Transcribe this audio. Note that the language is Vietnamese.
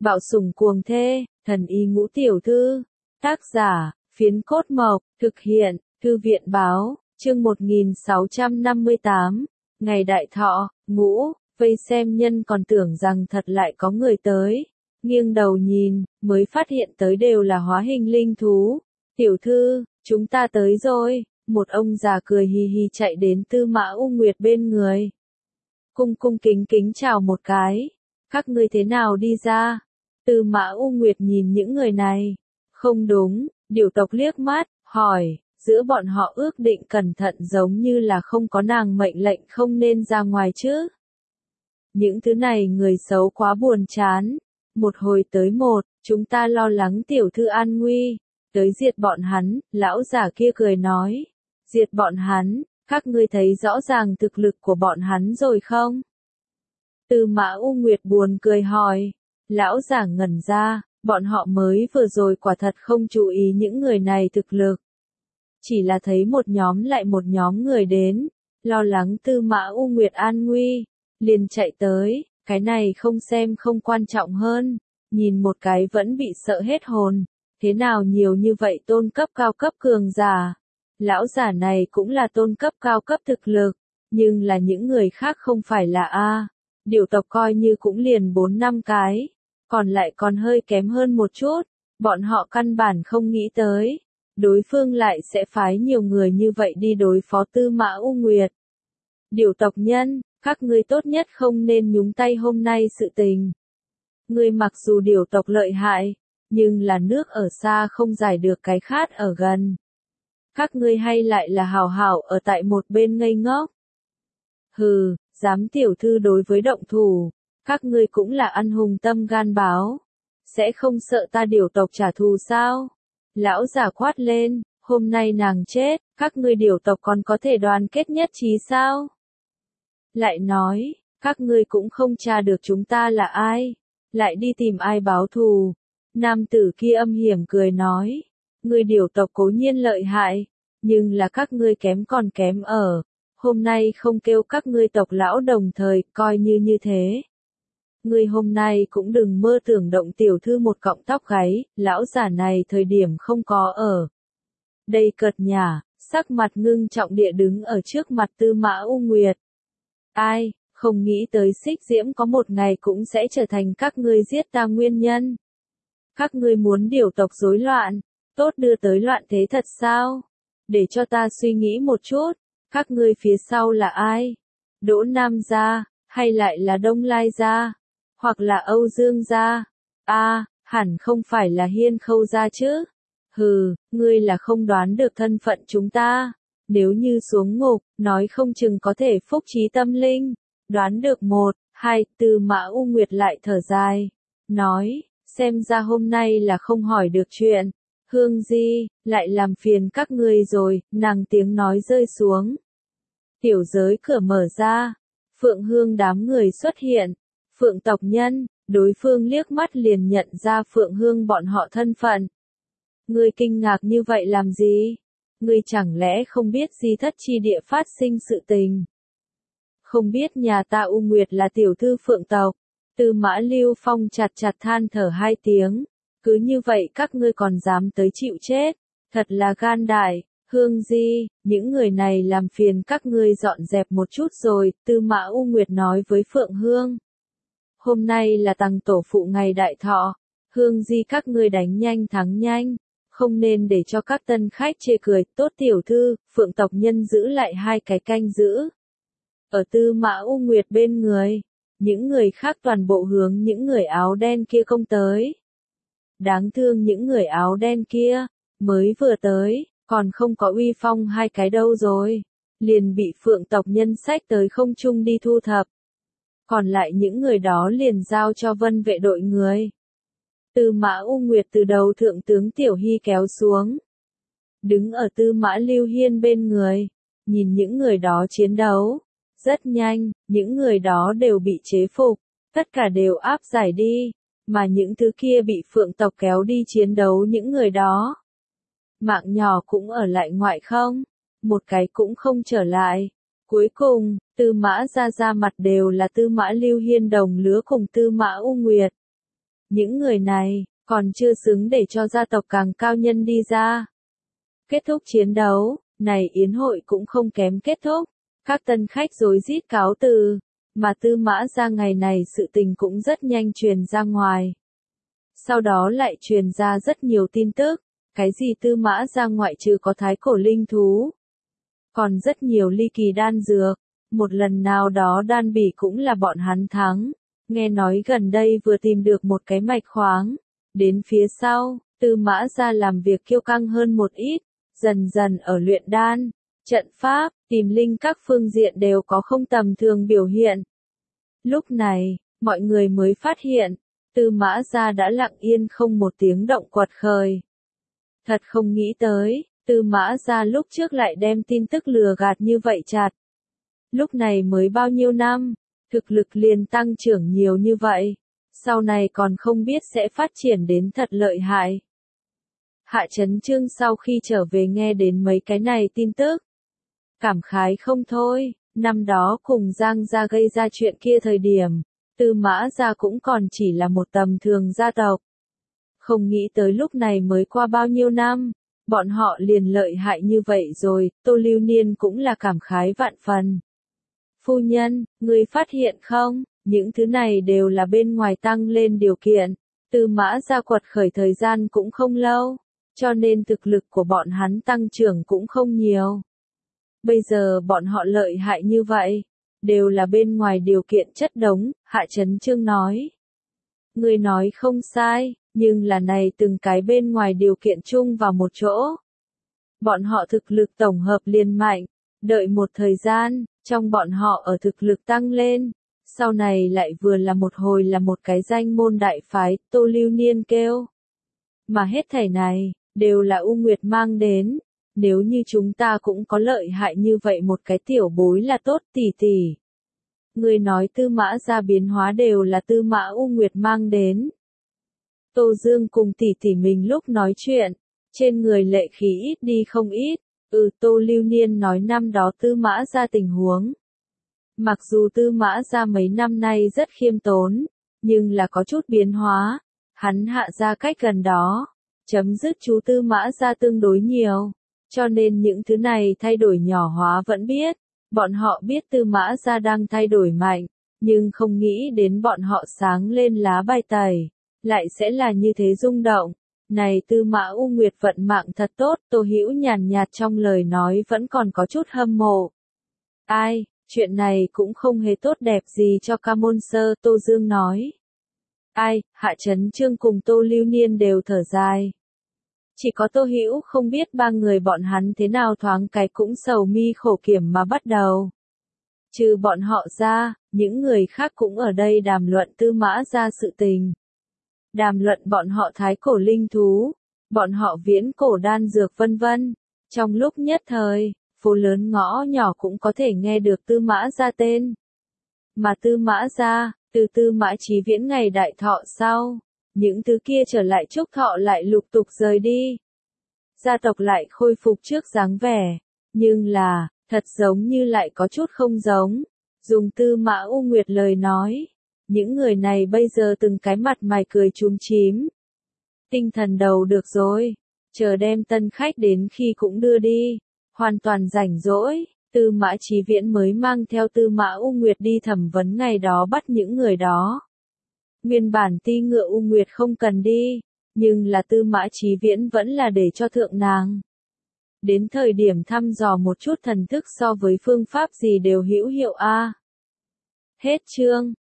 Bạo sủng cuồng thê, thần y ngũ tiểu thư. Tác giả, Phiến Cốt Mộc, thực hiện, Thư viện báo, chương 1658, ngày đại thọ, ngũ, vây xem nhân còn tưởng rằng thật lại có người tới. Nghiêng đầu nhìn, mới phát hiện tới đều là hóa hình linh thú. Tiểu thư, chúng ta tới rồi, một ông già cười hì hì chạy đến Tư Mã U Nguyệt bên người. Cung cung kính kính chào một cái, các ngươi thế nào đi ra? Tư Mã U Nguyệt nhìn những người này. Không đúng, Điểu tộc liếc mắt, hỏi, giữa bọn họ ước định cẩn thận giống như là không có nàng mệnh lệnh không nên ra ngoài chứ. Những thứ này người xấu quá buồn chán. Một hồi tới một, chúng ta lo lắng tiểu thư an nguy. Tới diệt bọn hắn, lão giả kia cười nói. Diệt bọn hắn, các ngươi thấy rõ ràng thực lực của bọn hắn rồi không? Tư Mã U Nguyệt buồn cười hỏi. Lão giả ngẩn ra, bọn họ mới vừa rồi quả thật không chú ý những người này thực lực. Chỉ là thấy một nhóm lại một nhóm người đến, lo lắng Tư Mã U Nguyệt an nguy, liền chạy tới, cái này không xem không quan trọng hơn, nhìn một cái vẫn bị sợ hết hồn, thế nào nhiều như vậy tôn cấp cao cấp cường giả. Lão giả này cũng là tôn cấp cao cấp thực lực, nhưng là những người khác không phải là A. Điểu tộc coi như cũng liền 4-5 cái, còn lại còn hơi kém hơn một chút, bọn họ căn bản không nghĩ tới. Đối phương lại sẽ phái nhiều người như vậy đi đối phó Tư Mã U Nguyệt. Điểu tộc nhân, các ngươi tốt nhất không nên nhúng tay hôm nay sự tình. Ngươi mặc dù điểu tộc lợi hại, nhưng là nước ở xa không giải được cái khát ở gần. Các ngươi hay lại là hào hảo ở tại một bên ngây ngốc. Hừ, dám tiểu thư đối với động thủ, các ngươi cũng là ăn hùng tâm gan báo. Sẽ không sợ ta điểu tộc trả thù sao? Lão giả quát lên, hôm nay nàng chết, các ngươi điểu tộc còn có thể đoàn kết nhất trí sao? Lại nói, các ngươi cũng không tra được chúng ta là ai, lại đi tìm ai báo thù. Nam tử kia âm hiểm cười nói, ngươi điểu tộc cố nhiên lợi hại, nhưng là các ngươi kém còn kém ở. Hôm nay không kêu các ngươi tộc lão đồng thời, coi như thế. Ngươi hôm nay cũng đừng mơ tưởng động tiểu thư một cọng tóc gáy, lão giả này thời điểm không có ở. Đây cợt nhả, sắc mặt ngưng trọng địa đứng ở trước mặt Tư Mã U Nguyệt. Ai, không nghĩ tới Xích Diễm có một ngày cũng sẽ trở thành các ngươi giết ta nguyên nhân. Các ngươi muốn điểu tộc rối loạn, tốt đưa tới loạn thế thật sao? Để cho ta suy nghĩ một chút, các ngươi phía sau là ai? Đỗ Nam gia, hay lại là Đông Lai gia? Hoặc là Âu Dương gia? Hẳn không phải là Hiên Khâu gia chứ? Hừ, ngươi là không đoán được thân phận chúng ta. Nếu như xuống ngục, nói không chừng có thể phúc trí tâm linh. Đoán được 1, 2, Tư Mã U Nguyệt lại thở dài. Nói, xem ra hôm nay là không hỏi được chuyện. Hương Di, lại làm phiền các ngươi rồi, nàng tiếng nói rơi xuống. Tiểu giới cửa mở ra. Phượng Hương đám người xuất hiện. Phượng tộc nhân, đối phương liếc mắt liền nhận ra Phượng Hương bọn họ thân phận. Ngươi kinh ngạc như vậy làm gì? Ngươi chẳng lẽ không biết di thất chi địa phát sinh sự tình? Không biết nhà ta U Nguyệt là tiểu thư Phượng tộc. Tư Mã Lưu Phong chặt than thở 2 tiếng. Cứ như vậy các ngươi còn dám tới chịu chết. Thật là gan đại. Hương Di, những người này làm phiền các ngươi dọn dẹp một chút rồi. Tư Mã U Nguyệt nói với Phượng Hương. Hôm nay là tằng tổ phụ ngày đại thọ. Hương Di các ngươi đánh nhanh thắng nhanh. Không nên để cho các tân khách chê cười. Tốt tiểu thư, Phượng tộc nhân giữ lại 2 cái canh giữ. Ở Tư Mã U Nguyệt bên người. Những người khác toàn bộ hướng những người áo đen kia công tới. Đáng thương những người áo đen kia. Mới vừa tới, còn không có uy phong 2 cái đâu rồi. Liền bị Phượng tộc nhân xách tới không trung đi thu thập. Còn lại những người đó liền giao cho Vân vệ đội người. Tư Mã U Nguyệt từ đầu thượng tướng Tiểu Hy kéo xuống. Đứng ở Tư Mã Lưu Hiên bên người. Nhìn những người đó chiến đấu. Rất nhanh, những người đó đều bị chế phục. Tất cả đều áp giải đi. Mà những thứ kia bị Phượng tộc kéo đi chiến đấu những người đó. Mạng nhỏ cũng ở lại ngoại không? Một cái cũng không trở lại. Cuối cùng, Tư Mã ra mặt đều là Tư Mã Lưu Hiên đồng lứa cùng Tư Mã U Nguyệt. Những người này, còn chưa xứng để cho gia tộc càng cao nhân đi ra. Kết thúc chiến đấu, này yến hội cũng không kém kết thúc. Các tân khách rối rít cáo từ, mà Tư Mã Gia ngày này sự tình cũng rất nhanh truyền ra ngoài. Sau đó lại truyền ra rất nhiều tin tức, cái gì Tư Mã Gia ngoại trừ có thái cổ linh thú, còn rất nhiều ly kỳ đan dược, một lần nào đó đan bỉ cũng là bọn hắn thắng. Nghe nói gần đây vừa tìm được một cái mạch khoáng, đến phía sau, Tư Mã Gia làm việc kiêu căng hơn một ít, dần dần ở luyện đan, trận pháp, tìm linh các phương diện đều có không tầm thường biểu hiện. Lúc này, mọi người mới phát hiện, Tư Mã Gia đã lặng yên không một tiếng động quật khởi. Thật không nghĩ tới, Tư Mã Gia lúc trước lại đem tin tức lừa gạt như vậy chặt. Lúc này mới bao nhiêu năm, thực lực liền tăng trưởng nhiều như vậy, sau này còn không biết sẽ phát triển đến thật lợi hại. Hạ Chấn Chương sau khi trở về nghe đến mấy cái này tin tức, cảm khái không thôi, năm đó cùng Giang gia gây ra chuyện kia thời điểm, Tư Mã Gia cũng còn chỉ là một tầm thường gia tộc. Không nghĩ tới lúc này mới qua bao nhiêu năm, bọn họ liền lợi hại như vậy rồi, Tô Lưu Niên cũng là cảm khái vạn phần. Phu nhân, ngươi phát hiện không, những thứ này đều là bên ngoài tăng lên điều kiện, Tư Mã Gia quật khởi thời gian cũng không lâu, cho nên thực lực của bọn hắn tăng trưởng cũng không nhiều. Bây giờ bọn họ lợi hại như vậy, đều là bên ngoài điều kiện chất đống, Hạ Chấn Chương nói. Ngươi nói không sai, nhưng là này từng cái bên ngoài điều kiện chung vào một chỗ. Bọn họ thực lực tổng hợp liền mạnh, đợi một thời gian, trong bọn họ ở thực lực tăng lên, sau này lại vừa là một hồi là một cái danh môn đại phái, Tô Lưu Niên kêu. Mà hết thảy này, đều là U Nguyệt mang đến, nếu như chúng ta cũng có lợi hại như vậy một cái tiểu bối là tốt tỷ tỷ. Người nói Tư Mã Gia biến hóa đều là Tư Mã U Nguyệt mang đến. Tô Dương cùng tỷ tỷ mình lúc nói chuyện, trên người lệ khí ít đi không ít, Tô Lưu Niên nói năm đó Tư Mã Gia tình huống. Mặc dù Tư Mã Gia mấy năm nay rất khiêm tốn, nhưng là có chút biến hóa, hắn Hạ gia cách gần đó, chấm dứt chú Tư Mã Gia tương đối nhiều, cho nên những thứ này thay đổi nhỏ hóa vẫn biết, bọn họ biết Tư Mã Gia đang thay đổi mạnh, nhưng không nghĩ đến bọn họ sáng lên lá bài tẩy, lại sẽ là như thế rung động. Này Tư Mã U Nguyệt vận mạng thật tốt, Tô Hữu nhàn nhạt trong lời nói vẫn còn có chút hâm mộ. Ai, chuyện này cũng không hề tốt đẹp gì cho ca môn sơ, Tô Dương nói. Ai, Hạ Chấn Chương cùng Tô Lưu Niên đều thở dài. Chỉ có Tô Hữu không biết ba người bọn hắn thế nào thoáng cái cũng sầu mi khổ kiểm mà bắt đầu. Trừ bọn họ ra, những người khác cũng ở đây đàm luận Tư Mã Gia sự tình. Đàm luận bọn họ thái cổ linh thú, bọn họ viễn cổ đan dược vân vân. Trong lúc nhất thời, phố lớn ngõ nhỏ cũng có thể nghe được Tư Mã Gia tên. Mà Tư Mã Gia, từ Tư Mã Chí Viễn ngày đại thọ sau, những thứ kia trở lại chúc thọ lại lục tục rời đi. Gia tộc lại khôi phục trước dáng vẻ, nhưng là, thật giống như lại có chút không giống. Dùng Tư Mã U Nguyệt lời nói, những người này bây giờ từng cái mặt mày cười chúm chím. Tinh thần đầu được rồi, chờ đem tân khách đến khi cũng đưa đi, hoàn toàn rảnh rỗi. Tư Mã Chí Viễn mới mang theo Tư Mã U Nguyệt đi thẩm vấn ngày đó bắt những người đó. Nguyên bản Ti Ngựa U Nguyệt không cần đi, nhưng là Tư Mã Chí Viễn vẫn là để cho thượng nàng. Đến thời điểm thăm dò một chút thần thức so với phương pháp gì đều hữu hiệu a. Hết chương.